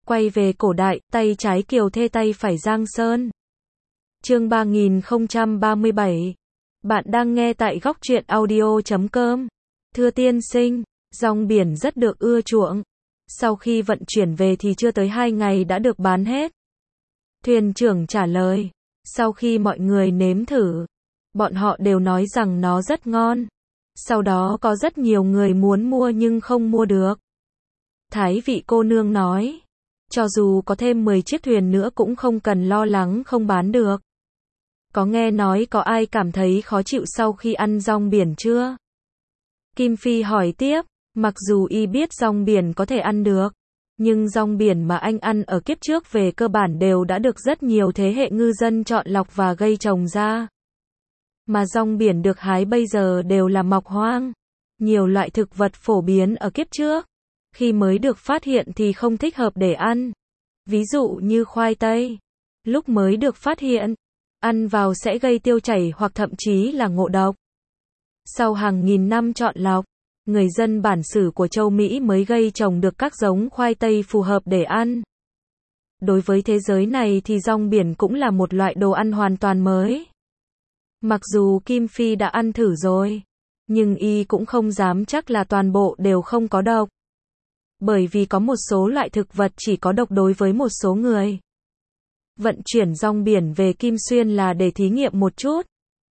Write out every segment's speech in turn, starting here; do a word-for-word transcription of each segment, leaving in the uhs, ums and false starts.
Quay về cổ đại, tay trái Kiều Thê tay phải Giang Sơn. Chương ba nghìn không trăm ba mươi bảy. Bạn đang nghe tại góc truyện audio chấm com. Thưa tiên sinh, rong biển rất được ưa chuộng. Sau khi vận chuyển về thì chưa tới hai ngày đã được bán hết. Thuyền trưởng trả lời. Sau khi mọi người nếm thử, bọn họ đều nói rằng nó rất ngon. Sau đó có rất nhiều người muốn mua nhưng không mua được. Thái vị cô nương nói. Cho dù có thêm mười chiếc thuyền nữa cũng không cần lo lắng không bán được. Có nghe nói có ai cảm thấy khó chịu sau khi ăn rong biển chưa? Kim Phi hỏi tiếp, mặc dù y biết rong biển có thể ăn được, nhưng rong biển mà anh ăn ở kiếp trước về cơ bản đều đã được rất nhiều thế hệ ngư dân chọn lọc và gây trồng ra. Mà rong biển được hái bây giờ đều là mọc hoang. Nhiều loại thực vật phổ biến ở kiếp trước, khi mới được phát hiện thì không thích hợp để ăn. Ví dụ như khoai tây, lúc mới được phát hiện, ăn vào sẽ gây tiêu chảy hoặc thậm chí là ngộ độc. Sau hàng nghìn năm chọn lọc, người dân bản xứ của châu Mỹ mới gây trồng được các giống khoai tây phù hợp để ăn. Đối với thế giới này thì rong biển cũng là một loại đồ ăn hoàn toàn mới. Mặc dù Kim Phi đã ăn thử rồi, nhưng y cũng không dám chắc là toàn bộ đều không có độc. Bởi vì có một số loại thực vật chỉ có độc đối với một số người. Vận chuyển rong biển về Kim Xuyên là để thí nghiệm một chút.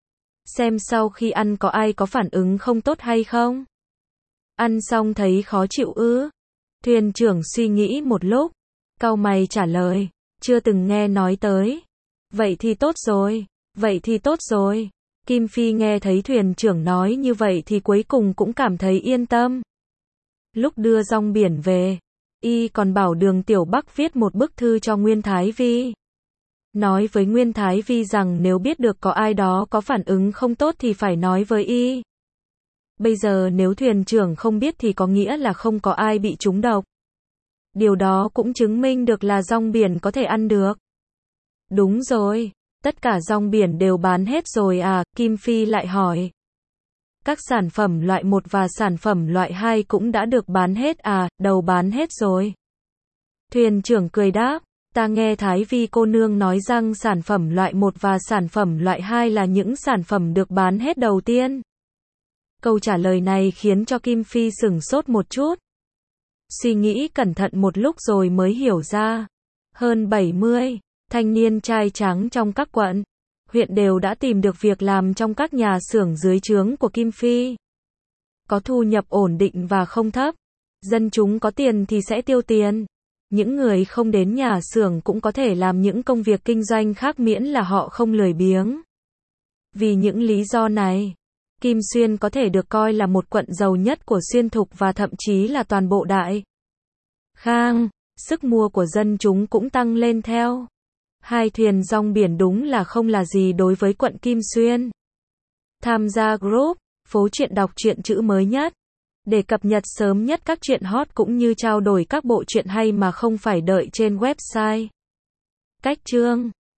Xem sau khi ăn có ai có phản ứng không tốt hay không. Ăn xong thấy khó chịu ư? Thuyền trưởng suy nghĩ một lúc, cau mày trả lời, chưa từng nghe nói tới. Vậy thì tốt rồi, vậy thì tốt rồi. Kim Phi nghe thấy thuyền trưởng nói như vậy thì cuối cùng cũng cảm thấy yên tâm. Lúc đưa rong biển về, y còn bảo Đường Tiểu Bắc viết một bức thư cho Nguyên Thái Vi. Nói với Nguyên Thái Vi rằng nếu biết được có ai đó có phản ứng không tốt thì phải nói với y. Bây giờ nếu thuyền trưởng không biết thì có nghĩa là không có ai bị trúng độc. Điều đó cũng chứng minh được là rong biển có thể ăn được. Đúng rồi, tất cả rong biển đều bán hết rồi à? Kim Phi lại hỏi. Các sản phẩm loại một và sản phẩm loại hai cũng đã được bán hết à? Đầu bán hết rồi. Thuyền trưởng cười đáp, ta nghe Thái Vi cô nương nói rằng sản phẩm loại một và sản phẩm loại hai là những sản phẩm được bán hết đầu tiên. Câu trả lời này khiến cho Kim Phi sửng sốt một chút. Suy nghĩ cẩn thận một lúc rồi mới hiểu ra. Hơn bảy mươi thanh niên trai trắng trong các quận, huyện đều đã tìm được việc làm trong các nhà xưởng dưới trướng của Kim Phi. Có thu nhập ổn định và không thấp. Dân chúng có tiền thì sẽ tiêu tiền. Những người không đến nhà xưởng cũng có thể làm những công việc kinh doanh khác miễn là họ không lười biếng. Vì những lý do này, Kim Xuyên có thể được coi là một quận giàu nhất của Xuyên Thục và thậm chí là toàn bộ Đại Khang. Sức mua của dân chúng cũng tăng lên theo. Hai thuyền rong biển đúng là không là gì đối với quận Kim Xuyên. Tham gia group Phố Truyện đọc truyện chữ mới nhất để cập nhật sớm nhất các truyện hot cũng như trao đổi các bộ truyện hay mà không phải đợi trên website. Cách chương